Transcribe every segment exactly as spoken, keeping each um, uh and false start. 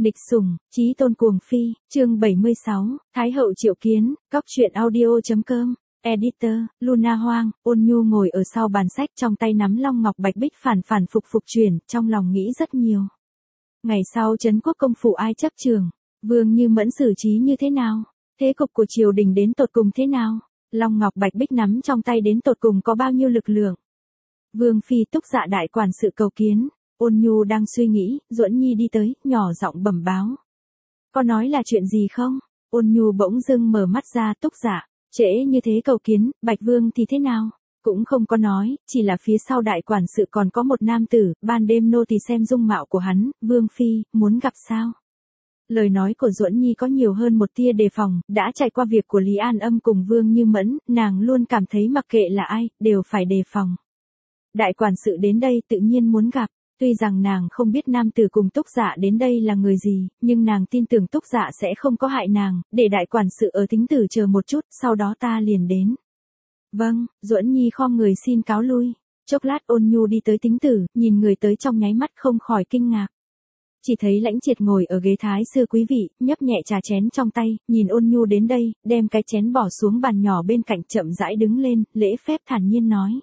Nịch sủng, chí tôn cuồng phi, chương bảy mươi sáu, Thái hậu triệu kiến, cóc truyện audio.com, editor, Luna Hoang, Ôn Nhu ngồi ở sau bàn sách trong tay nắm long ngọc bạch bích phản phản phục phục chuyển, trong lòng nghĩ rất nhiều. Ngày sau trấn quốc công phủ ai chấp trường, Vương Như Mẫn xử trí như thế nào, thế cục của triều đình đến tột cùng thế nào, long ngọc bạch bích nắm trong tay đến tột cùng có bao nhiêu lực lượng. Vương phi Túc Dạ đại quản sự cầu kiến. Ôn Nhu đang suy nghĩ, Duẫn Nhi đi tới, nhỏ giọng bẩm báo. Có nói là chuyện gì không? Ôn Nhu bỗng dưng mở mắt ra. Túc Dạ, trễ như thế cầu kiến, Bạch Vương thì thế nào? Cũng không có nói, chỉ là phía sau đại quản sự còn có một nam tử, ban đêm nô tỳ xem dung mạo của hắn, Vương phi, muốn gặp sao? Lời nói của Duẫn Nhi có nhiều hơn một tia đề phòng, đã trải qua việc của Lý An Âm cùng Vương Như Mẫn, nàng luôn cảm thấy mặc kệ là ai, đều phải đề phòng. Đại quản sự đến đây tự nhiên muốn gặp. Tuy rằng nàng không biết nam tử cùng Túc Dạ đến đây là người gì, nhưng nàng tin tưởng Túc Dạ sẽ không có hại nàng, để đại quản sự ở Tính Tử chờ một chút, sau đó ta liền đến. Vâng, Duẫn Nhi khom người xin cáo lui. Chốc lát Ôn Nhu đi tới Tính Tử, nhìn người tới trong nháy mắt không khỏi kinh ngạc. Chỉ thấy Lãnh Triệt ngồi ở ghế thái sư quý vị, nhấp nhẹ trà chén trong tay, nhìn Ôn Nhu đến đây, đem cái chén bỏ xuống bàn nhỏ bên cạnh chậm rãi đứng lên, lễ phép thản nhiên nói.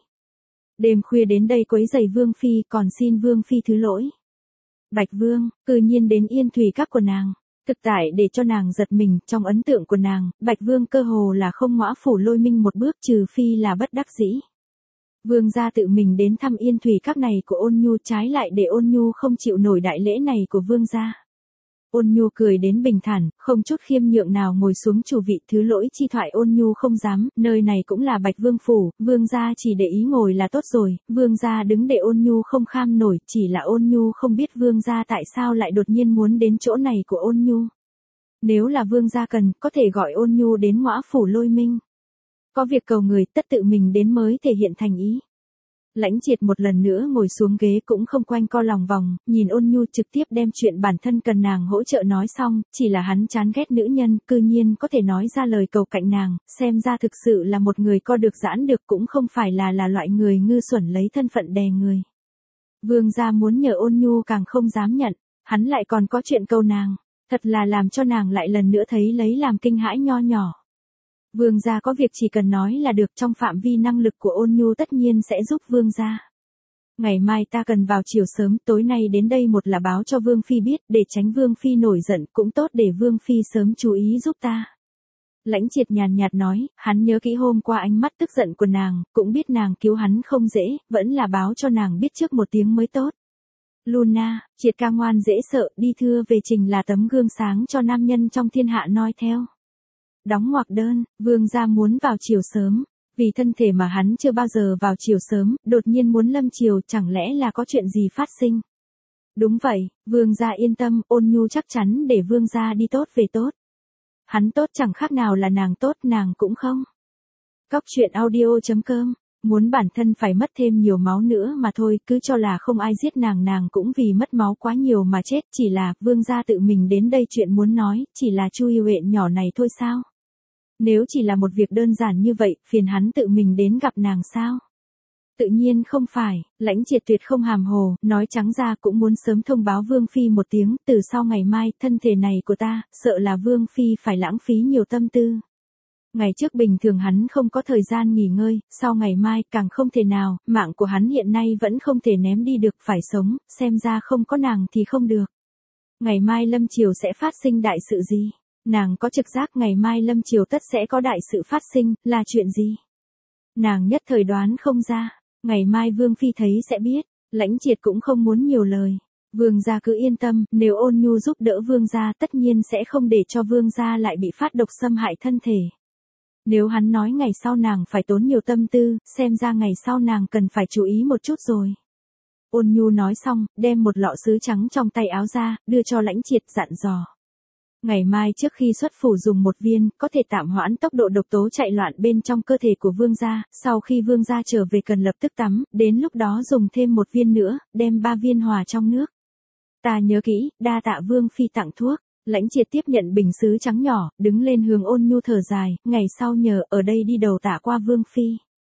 Đêm khuya đến đây quấy rầy Vương phi, còn xin Vương phi thứ lỗi. Bạch Vương, cư nhiên đến Yên Thủy các của nàng, thực tại để cho nàng giật mình, trong ấn tượng của nàng, Bạch Vương cơ hồ là không ngõa phủ Lôi Minh một bước, trừ phi là bất đắc dĩ. Vương gia tự mình đến thăm Yên Thủy các này của Ôn Nhu, trái lại để Ôn Nhu không chịu nổi đại lễ này của Vương gia. Ôn Nhu cười đến bình thản, không chút khiêm nhượng nào ngồi xuống chủ vị. Thứ lỗi chi thoại Ôn Nhu không dám, nơi này cũng là Bạch Vương phủ, Vương gia chỉ để ý ngồi là tốt rồi, Vương gia đứng để Ôn Nhu không kham nổi, chỉ là Ôn Nhu không biết Vương gia tại sao lại đột nhiên muốn đến chỗ này của Ôn Nhu. Nếu là Vương gia cần, có thể gọi Ôn Nhu đến ngõa phủ Lôi Minh. Có việc cầu người, tất tự mình đến mới thể hiện thành ý. Lãnh Triệt một lần nữa ngồi xuống ghế cũng không quanh co lòng vòng, nhìn Ôn Nhu trực tiếp đem chuyện bản thân cần nàng hỗ trợ nói xong, chỉ là hắn chán ghét nữ nhân, cư nhiên có thể nói ra lời cầu cạnh nàng, xem ra thực sự là một người co được giãn được, cũng không phải là là loại người ngu xuẩn lấy thân phận đè người. Vương gia muốn nhờ Ôn Nhu càng không dám nhận, hắn lại còn có chuyện cầu nàng, thật là làm cho nàng lại lần nữa thấy lấy làm kinh hãi nho nhỏ. Vương gia có việc chỉ cần nói là được, trong phạm vi năng lực của Ôn Nhu tất nhiên sẽ giúp Vương gia. Ngày mai ta cần vào chiều sớm, tối nay đến đây một là báo cho Vương phi biết, để tránh Vương phi nổi giận, cũng tốt để Vương phi sớm chú ý giúp ta. Lãnh Triệt nhàn nhạt nói, hắn nhớ kỹ hôm qua ánh mắt tức giận của nàng, cũng biết nàng cứu hắn không dễ, vẫn là báo cho nàng biết trước một tiếng mới tốt. Luna, Triệt ca ngoan dễ sợ, đi thưa về trình là tấm gương sáng cho nam nhân trong thiên hạ noi theo. Đóng ngoặc đơn, Vương gia muốn vào chiều sớm, vì thân thể mà hắn chưa bao giờ vào chiều sớm, đột nhiên muốn lâm chiều, chẳng lẽ là có chuyện gì phát sinh? Đúng vậy, Vương gia yên tâm, Ôn Nhu chắc chắn để Vương gia đi tốt về tốt. Hắn tốt chẳng khác nào là nàng tốt, nàng cũng không. Cóc truyện audio.com, muốn bản thân phải mất thêm nhiều máu nữa mà thôi, cứ cho là không ai giết nàng, nàng cũng vì mất máu quá nhiều mà chết, chỉ là Vương gia tự mình đến đây chuyện muốn nói, chỉ là Chu Yêu Uyển nhỏ này thôi sao? Nếu chỉ là một việc đơn giản như vậy, phiền hắn tự mình đến gặp nàng sao? Tự nhiên không phải, Lãnh Triệt tuyệt không hàm hồ, nói trắng ra cũng muốn sớm thông báo Vương phi một tiếng, từ sau ngày mai, thân thể này của ta, sợ là Vương phi phải lãng phí nhiều tâm tư. Ngày trước bình thường hắn không có thời gian nghỉ ngơi, sau ngày mai càng không thể nào, mạng của hắn hiện nay vẫn không thể ném đi được, phải sống, xem ra không có nàng thì không được. Ngày mai lâm chiều sẽ phát sinh đại sự gì? Nàng có trực giác ngày mai lâm chiều tất sẽ có đại sự phát sinh, là chuyện gì? Nàng nhất thời đoán không ra, ngày mai Vương phi thấy sẽ biết. Lãnh Triệt cũng không muốn nhiều lời. Vương gia cứ yên tâm, nếu Ôn Nhu giúp đỡ Vương gia tất nhiên sẽ không để cho Vương gia lại bị phát độc xâm hại thân thể. Nếu hắn nói ngày sau nàng phải tốn nhiều tâm tư, xem ra ngày sau nàng cần phải chú ý một chút rồi. Ôn Nhu nói xong, đem một lọ sứ trắng trong tay áo ra, đưa cho Lãnh Triệt dặn dò. Ngày mai trước khi xuất phủ dùng một viên, có thể tạm hoãn tốc độ độc tố chạy loạn bên trong cơ thể của Vương gia, sau khi Vương gia trở về cần lập tức tắm, đến lúc đó dùng thêm một viên nữa, đem ba viên hòa trong nước. Ta nhớ kỹ, đa tạ Vương phi tặng thuốc. Lãnh Triệt tiếp nhận bình sứ trắng nhỏ, đứng lên hướng Ôn Nhu thở dài, ngày sau nhờ ở đây đi đầu tạ qua Vương phi.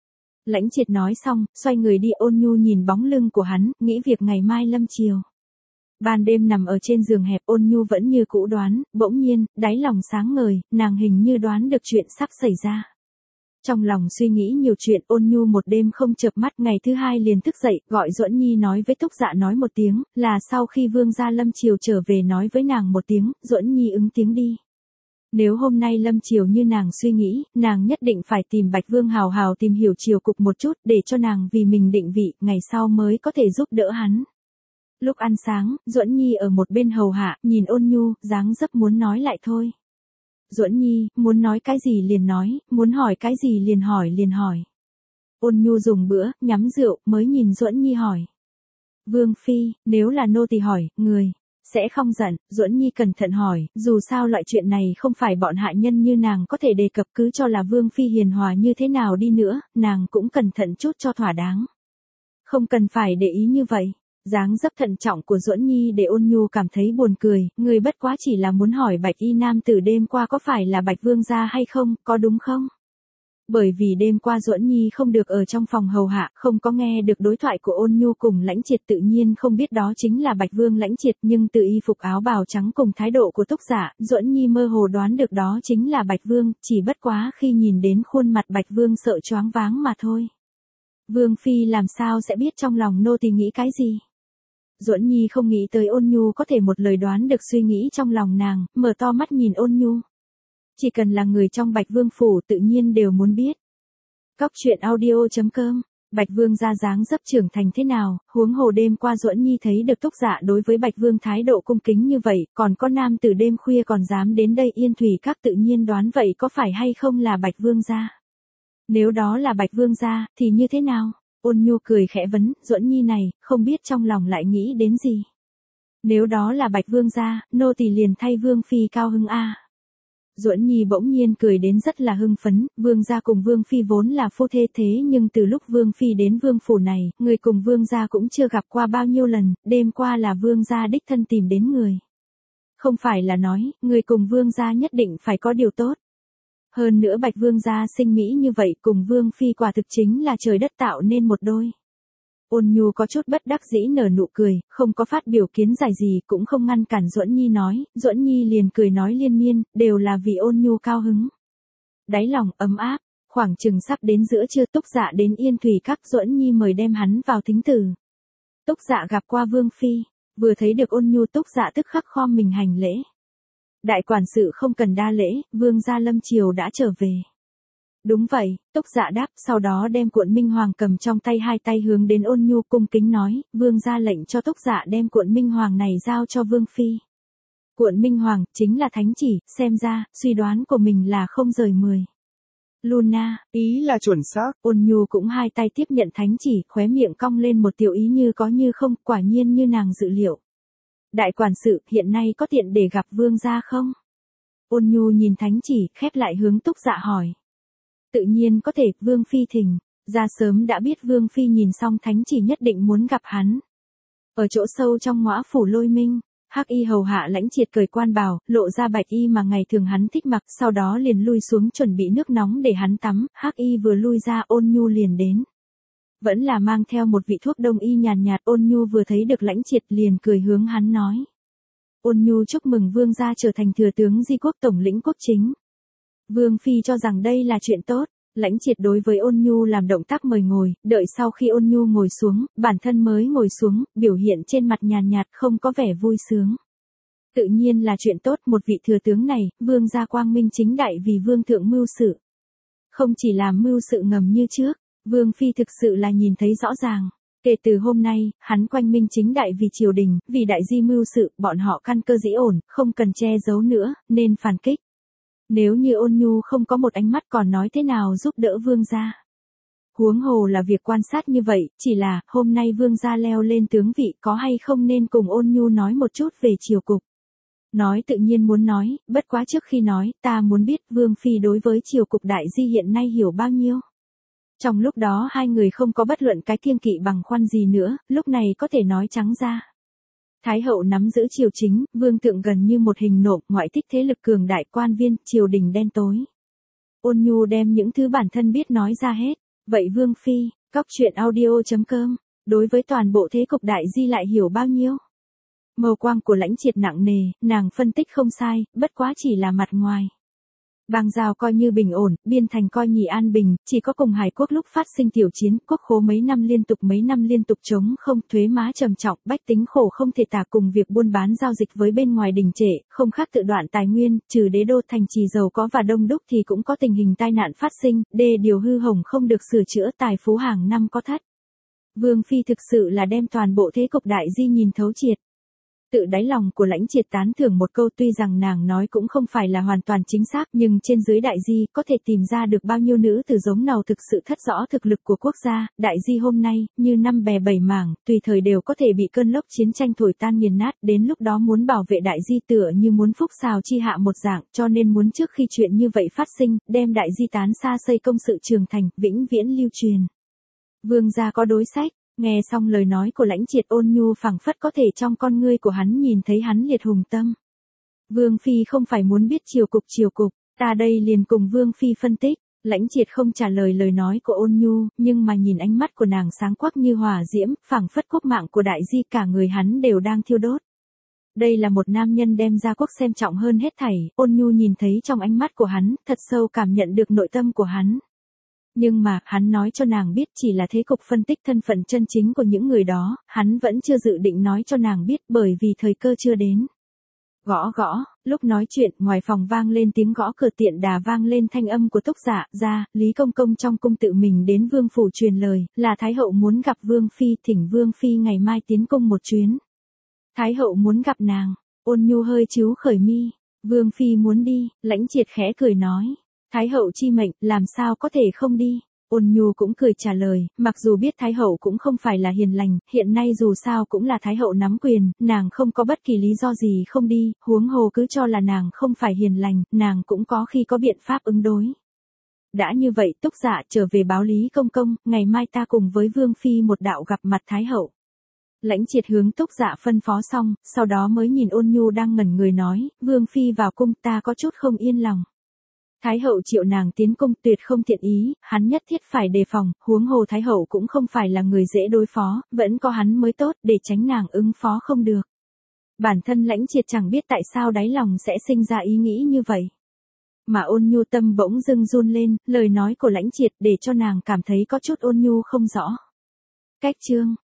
Lãnh Triệt nói xong, xoay người đi. Ôn Nhu nhìn bóng lưng của hắn, nghĩ việc ngày mai lâm chiều. Ban đêm nằm ở trên giường hẹp Ôn Nhu vẫn như cũ đoán, bỗng nhiên, đáy lòng sáng ngời, nàng hình như đoán được chuyện sắp xảy ra. Trong lòng suy nghĩ nhiều chuyện Ôn Nhu một đêm không chợp mắt, ngày thứ hai liền thức dậy, gọi Duẫn Nhi nói với Túc Dạ nói một tiếng, là sau khi Vương gia Lâm Triều trở về nói với nàng một tiếng, Duẫn Nhi ứng tiếng đi. Nếu hôm nay Lâm Triều như nàng suy nghĩ, nàng nhất định phải tìm Bạch Vương hào hào tìm hiểu triều cục một chút để cho nàng vì mình định vị, ngày sau mới có thể giúp đỡ hắn. Lúc ăn sáng, Duẫn Nhi ở một bên hầu hạ, nhìn Ôn Nhu, dáng dấp muốn nói lại thôi. Duẫn Nhi, muốn nói cái gì liền nói, muốn hỏi cái gì liền hỏi liền hỏi. Ôn Nhu dùng bữa, nhắm rượu, mới nhìn Duẫn Nhi hỏi. Vương Phi, nếu là nô tỳ hỏi, người, sẽ không giận. Duẫn Nhi cẩn thận hỏi, dù sao loại chuyện này không phải bọn hạ nhân như nàng có thể đề cập, cứ cho là Vương Phi hiền hòa như thế nào đi nữa, nàng cũng cẩn thận chút cho thỏa đáng. Không cần phải để ý như vậy. Dáng dấp thận trọng của Duẫn Nhi để Ôn Nhu cảm thấy buồn cười, người bất quá chỉ là muốn hỏi Bạch y nam tử đêm qua có phải là Bạch Vương gia hay không, có đúng không? Bởi vì đêm qua Duẫn Nhi không được ở trong phòng hầu hạ, không có nghe được đối thoại của Ôn Nhu cùng Lãnh Triệt, tự nhiên không biết đó chính là Bạch Vương Lãnh Triệt, nhưng từ y phục áo bào trắng cùng thái độ của Túc Dạ, Duẫn Nhi mơ hồ đoán được đó chính là Bạch Vương, chỉ bất quá khi nhìn đến khuôn mặt Bạch Vương sợ choáng váng mà thôi. Vương Phi làm sao sẽ biết trong lòng nô tỳ nghĩ cái gì? Duẫn Nhi không nghĩ tới Ôn Nhu có thể một lời đoán được suy nghĩ trong lòng nàng, mở to mắt nhìn Ôn Nhu. Chỉ cần là người trong Bạch Vương phủ tự nhiên đều muốn biết. Cóc truyện audio chấm com. Bạch Vương ra dáng dấp trưởng thành thế nào, huống hồ đêm qua Duẫn Nhi thấy được Túc Dạ đối với Bạch Vương thái độ cung kính như vậy, còn có nam tử đêm khuya còn dám đến đây Yên Thủy Các, tự nhiên đoán vậy có phải hay không là Bạch Vương gia. Nếu đó là Bạch Vương gia, thì như thế nào? Ôn Nhu cười khẽ vấn, Duẫn Nhi này, không biết trong lòng lại nghĩ đến gì. Nếu đó là Bạch Vương gia, nô tỳ liền thay Vương Phi cao hứng a. Duẫn Nhi bỗng nhiên cười đến rất là hưng phấn, Vương gia cùng Vương Phi vốn là phu thê thế nhưng từ lúc Vương Phi đến Vương phủ này, người cùng Vương gia cũng chưa gặp qua bao nhiêu lần, đêm qua là Vương gia đích thân tìm đến người. Không phải là nói, người cùng Vương gia nhất định phải có điều tốt. Hơn nữa Bạch Vương gia sinh mỹ như vậy cùng Vương Phi quả thực chính là trời đất tạo nên một đôi. Ôn Nhu có chút bất đắc dĩ nở nụ cười, không có phát biểu kiến giải gì cũng không ngăn cản Duẫn Nhi nói, Duẫn Nhi liền cười nói liên miên, đều là vì Ôn Nhu cao hứng. Đáy lòng ấm áp, khoảng chừng sắp đến giữa trưa Túc Dạ đến Yên Thủy Các, Duẫn Nhi mời đem hắn vào thính tử. Túc Dạ gặp qua Vương Phi, vừa thấy được Ôn Nhu Túc Dạ tức khắc khom mình hành lễ. Đại quản sự không cần đa lễ, Vương gia Lâm Triều đã trở về. Đúng vậy, Túc Dạ đáp, sau đó đem cuộn Minh Hoàng cầm trong tay hai tay hướng đến Ôn Nhu cung kính nói, Vương gia lệnh cho Túc Dạ đem cuộn Minh Hoàng này giao cho Vương Phi. Cuộn Minh Hoàng, chính là thánh chỉ, xem ra, suy đoán của mình là không rời mười. Luna, ý là chuẩn xác. Ôn Nhu cũng hai tay tiếp nhận thánh chỉ, khóe miệng cong lên một tiểu ý như có như không, quả nhiên như nàng dự liệu. Đại quản sự, hiện nay có tiện để gặp Vương gia không? Ôn Nhu nhìn thánh chỉ, khép lại hướng Túc Dạ hỏi. Tự nhiên có thể, Vương Phi thỉnh, ra sớm đã biết Vương Phi nhìn xong thánh chỉ nhất định muốn gặp hắn. Ở chỗ sâu trong ngõ phủ Lôi Minh, Hắc y hầu hạ Lãnh Triệt cởi quan bào, lộ ra bạch y mà ngày thường hắn thích mặc, sau đó liền lui xuống chuẩn bị nước nóng để hắn tắm, Hắc y vừa lui ra Ôn Nhu liền đến. Vẫn là mang theo một vị thuốc đông y nhàn nhạt, Ôn Nhu vừa thấy được Lãnh Triệt liền cười hướng hắn nói. Ôn Nhu chúc mừng Vương gia trở thành thừa tướng Di quốc tổng lĩnh quốc chính. Vương Phi cho rằng đây là chuyện tốt, Lãnh Triệt đối với Ôn Nhu làm động tác mời ngồi, đợi sau khi Ôn Nhu ngồi xuống, bản thân mới ngồi xuống, biểu hiện trên mặt nhàn nhạt không có vẻ vui sướng. Tự nhiên là chuyện tốt, một vị thừa tướng này, Vương gia quang minh chính đại vì Vương thượng mưu sự. Không chỉ làm mưu sự ngầm như trước, Vương Phi thực sự là nhìn thấy rõ ràng. Kể từ hôm nay, hắn quanh minh chính đại vì triều đình, vì đại di mưu sự, bọn họ căn cơ dĩ ổn, không cần che giấu nữa, nên phản kích. Nếu như Ôn Nhu không có một ánh mắt còn nói thế nào giúp đỡ Vương gia. Huống hồ là việc quan sát như vậy, chỉ là, hôm nay Vương gia leo lên tướng vị có hay không nên cùng Ôn Nhu nói một chút về triều cục. Nói tự nhiên muốn nói, bất quá trước khi nói, ta muốn biết Vương Phi đối với triều cục đại di hiện nay hiểu bao nhiêu. Trong lúc đó hai người không có bất luận cái kiêng kỵ bằng khoăn gì nữa, lúc này có thể nói trắng ra. Thái hậu nắm giữ triều chính, vương thượng gần như một hình nộm, ngoại thích thế lực cường đại, quan viên, triều đình đen tối. Ôn Nhu đem những thứ bản thân biết nói ra hết. Vậy Vương Phi, cóc truyện audio chấm com, đối với toàn bộ thế cục đại di lại hiểu bao nhiêu? Mâu quang của Lãnh Triệt nặng nề, nàng phân tích không sai, bất quá chỉ là mặt ngoài. Bang Giao coi như bình ổn, biên thành coi nhì an bình, chỉ có cùng Hải quốc lúc phát sinh tiểu chiến, quốc khố mấy năm liên tục mấy năm liên tục chống không, thuế má trầm trọng, bách tính khổ không thể tả, cùng việc buôn bán giao dịch với bên ngoài đình trệ, không khác tự đoạn tài nguyên, trừ đế đô thành trì giàu có và đông đúc thì cũng có tình hình tai nạn phát sinh, đê điều hư hỏng không được sửa chữa, tài phú hàng năm có thất. Vương phi thực sự là đem toàn bộ thế cục đại di nhìn thấu triệt. Tự đáy lòng của Lãnh Triệt tán thưởng một câu, tuy rằng nàng nói cũng không phải là hoàn toàn chính xác, nhưng trên dưới đại di có thể tìm ra được bao nhiêu nữ tử giống nào thực sự thất rõ thực lực của quốc gia. Đại di hôm nay, như năm bè bảy mảng, tùy thời đều có thể bị cơn lốc chiến tranh thổi tan nghiền nát, đến lúc đó muốn bảo vệ đại di tựa như muốn phúc xào chi hạ một dạng, cho nên muốn trước khi chuyện như vậy phát sinh, đem đại di tán xa xây công sự trường thành, vĩnh viễn lưu truyền. Vương gia có đối sách. Nghe xong lời nói của Lãnh Triệt, ôn nhu phảng phất có thể trong con ngươi của hắn nhìn thấy hắn liệt hùng tâm. Vương phi không phải muốn biết chiều cục chiều cục, ta đây liền cùng Vương phi phân tích. Lãnh Triệt không trả lời lời nói của ôn nhu, nhưng mà nhìn ánh mắt của nàng sáng quắc như hỏa diễm, phảng phất quốc mạng của đại di cả người hắn đều đang thiêu đốt. Đây là một nam nhân đem gia quốc xem trọng hơn hết thảy, ôn nhu nhìn thấy trong ánh mắt của hắn, thật sâu cảm nhận được nội tâm của hắn. Nhưng mà, hắn nói cho nàng biết chỉ là thế cục phân tích thân phận chân chính của những người đó, hắn vẫn chưa dự định nói cho nàng biết bởi vì thời cơ chưa đến. Gõ gõ, lúc nói chuyện, ngoài phòng vang lên tiếng gõ cửa, tiện đà vang lên thanh âm của Túc Dạ, ra, Lý Công Công trong cung tự mình đến Vương phủ truyền lời, là Thái hậu muốn gặp Vương phi, thỉnh Vương phi ngày mai tiến cung một chuyến. Thái hậu muốn gặp nàng, ôn nhu hơi chíu khởi mi, Vương phi muốn đi, Lãnh Triệt khẽ cười nói. Thái hậu chi mệnh, làm sao có thể không đi? Ôn nhu cũng cười trả lời, mặc dù biết Thái hậu cũng không phải là hiền lành, hiện nay dù sao cũng là Thái hậu nắm quyền, nàng không có bất kỳ lý do gì không đi, huống hồ cứ cho là nàng không phải hiền lành, nàng cũng có khi có biện pháp ứng đối. Đã như vậy, Túc Dạ trở về báo Lý Công Công, ngày mai ta cùng với Vương phi một đạo gặp mặt Thái hậu. Lãnh Triệt hướng Túc Dạ phân phó xong, sau đó mới nhìn ôn nhu đang ngẩn người nói, Vương phi vào cung, ta có chút không yên lòng. Thái hậu triệu nàng tiến cung, tuyệt không thiện ý, hắn nhất thiết phải đề phòng, huống hồ Thái hậu cũng không phải là người dễ đối phó, vẫn có hắn mới tốt, để tránh nàng ứng phó không được. Bản thân Lãnh Triệt chẳng biết tại sao đáy lòng sẽ sinh ra ý nghĩ như vậy. Mà ôn nhu tâm bỗng dưng run lên, lời nói của Lãnh Triệt để cho nàng cảm thấy có chút ôn nhu không rõ. Cách chương